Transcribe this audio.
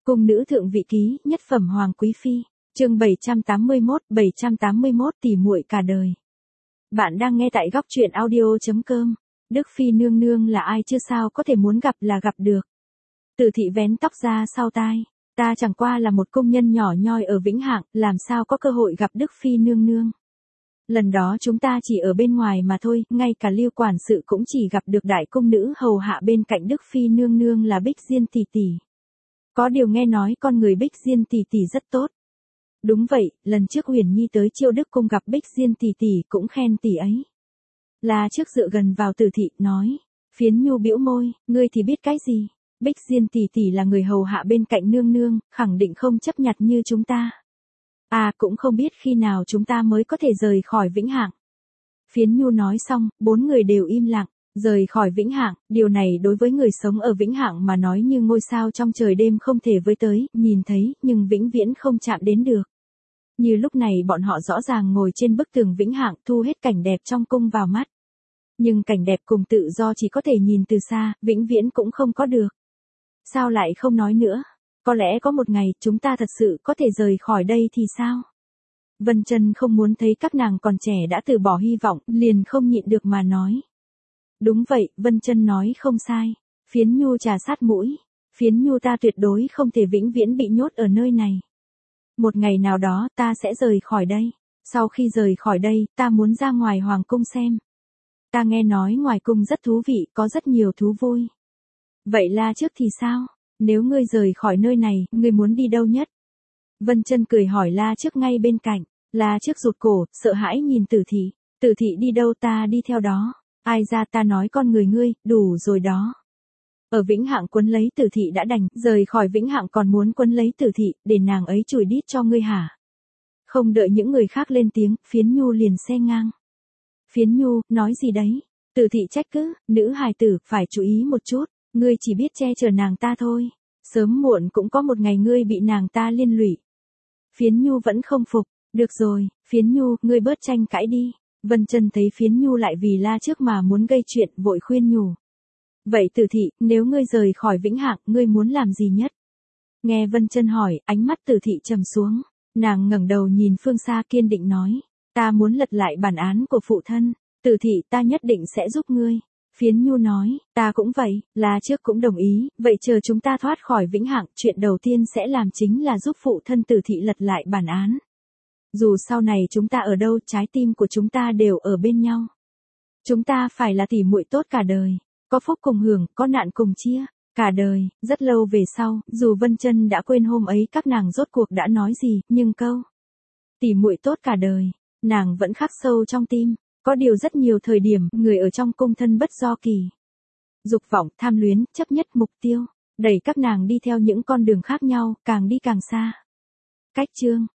Cung nữ thượng vị ký, nhất phẩm hoàng quý phi, chương 781 tỷ muội cả đời. Bạn đang nghe tại góc truyện audio.com. Đức phi nương nương là ai chưa sao có thể muốn gặp là gặp được. Từ thị vén tóc ra sau tai, ta chẳng qua là một công nhân nhỏ nhoi ở Vĩnh Hạng, làm sao có cơ hội gặp Đức phi nương nương. Lần đó chúng ta chỉ ở bên ngoài mà thôi, ngay cả Lưu quản sự cũng chỉ gặp được đại cung nữ hầu hạ bên cạnh Đức phi nương nương là Bích Diên tỷ tỷ. Có điều nghe nói con người Bích Diên tỷ tỷ rất tốt. Đúng vậy, lần trước Huyền Nhi tới Chiêu Đức cung gặp Bích Diên tỷ tỷ cũng khen tỷ ấy. Là trước dựa gần vào Từ thị, nói. Phiến Nhu bĩu môi, ngươi thì biết cái gì? Bích Diên tỷ tỷ là người hầu hạ bên cạnh nương nương, khẳng định không chấp nhặt như chúng ta. À, cũng không biết khi nào chúng ta mới có thể rời khỏi Vĩnh Hạng. Phiến Nhu nói xong, bốn người đều im lặng. Rời khỏi Vĩnh Hạng, điều này đối với người sống ở Vĩnh Hạng mà nói như ngôi sao trong trời đêm không thể với tới, nhìn thấy, nhưng vĩnh viễn không chạm đến được. Như lúc này bọn họ rõ ràng ngồi trên bức tường Vĩnh Hạng thu hết cảnh đẹp trong cung vào mắt. Nhưng cảnh đẹp cùng tự do chỉ có thể nhìn từ xa, vĩnh viễn cũng không có được. Sao lại không nói nữa? Có lẽ có một ngày chúng ta thật sự có thể rời khỏi đây thì sao? Vân Chân không muốn thấy các nàng còn trẻ đã từ bỏ hy vọng, liền không nhịn được mà nói. Đúng vậy, Vân Chân nói không sai. Phiến Nhu trà sát mũi. Phiến Nhu ta tuyệt đối không thể vĩnh viễn bị nhốt ở nơi này. Một ngày nào đó ta sẽ rời khỏi đây. Sau khi rời khỏi đây, ta muốn ra ngoài hoàng cung xem. Ta nghe nói ngoài cung rất thú vị, có rất nhiều thú vui. Vậy La Trước thì sao? Nếu ngươi rời khỏi nơi này, ngươi muốn đi đâu nhất? Vân Chân cười hỏi La Trước ngay bên cạnh. La Trước rụt cổ, sợ hãi nhìn Tử thị. Tử thị đi đâu ta đi theo đó. Ai ra ta nói con người ngươi, đủ rồi đó. Ở Vĩnh Hạng quấn lấy Tử thị đã đành, rời khỏi Vĩnh Hạng còn muốn quấn lấy Tử thị, để nàng ấy chùi đít cho ngươi hả? Không đợi những người khác lên tiếng, Phiến Nhu liền xen ngang. Phiến Nhu, nói gì đấy? Tử thị trách cứ, nữ hài tử, phải chú ý một chút, ngươi chỉ biết che chở nàng ta thôi. Sớm muộn cũng có một ngày ngươi bị nàng ta liên lụy. Phiến Nhu vẫn không phục, được rồi, Phiến Nhu, ngươi bớt tranh cãi đi. Vân Chân thấy Phiến Nhu lại vì La Trước mà muốn gây chuyện, vội khuyên nhủ. Vậy Tử thị, nếu ngươi rời khỏi Vĩnh Hạng, ngươi muốn làm gì nhất? Nghe Vân Chân hỏi, ánh mắt Tử thị trầm xuống. Nàng ngẩng đầu nhìn phương xa kiên định nói. Ta muốn lật lại bản án của phụ thân. Tử thị, ta nhất định sẽ giúp ngươi. Phiến Nhu nói, ta cũng vậy, La Trước cũng đồng ý, vậy chờ chúng ta thoát khỏi Vĩnh Hạng, chuyện đầu tiên sẽ làm chính là giúp phụ thân Tử thị lật lại bản án. Dù sau này chúng ta ở đâu, trái tim của chúng ta đều ở bên nhau. Chúng ta phải là tỷ muội tốt cả đời, có phúc cùng hưởng, có nạn cùng chia, cả đời. Rất lâu về sau, dù Vân Chân đã quên hôm ấy các nàng rốt cuộc đã nói gì, nhưng câu tỷ muội tốt cả đời, nàng vẫn khắc sâu trong tim. Có điều rất nhiều thời điểm, người ở trong cung thân bất do kỳ. Dục vọng, tham luyến, chấp nhất mục tiêu, đẩy các nàng đi theo những con đường khác nhau, càng đi càng xa. Cách chương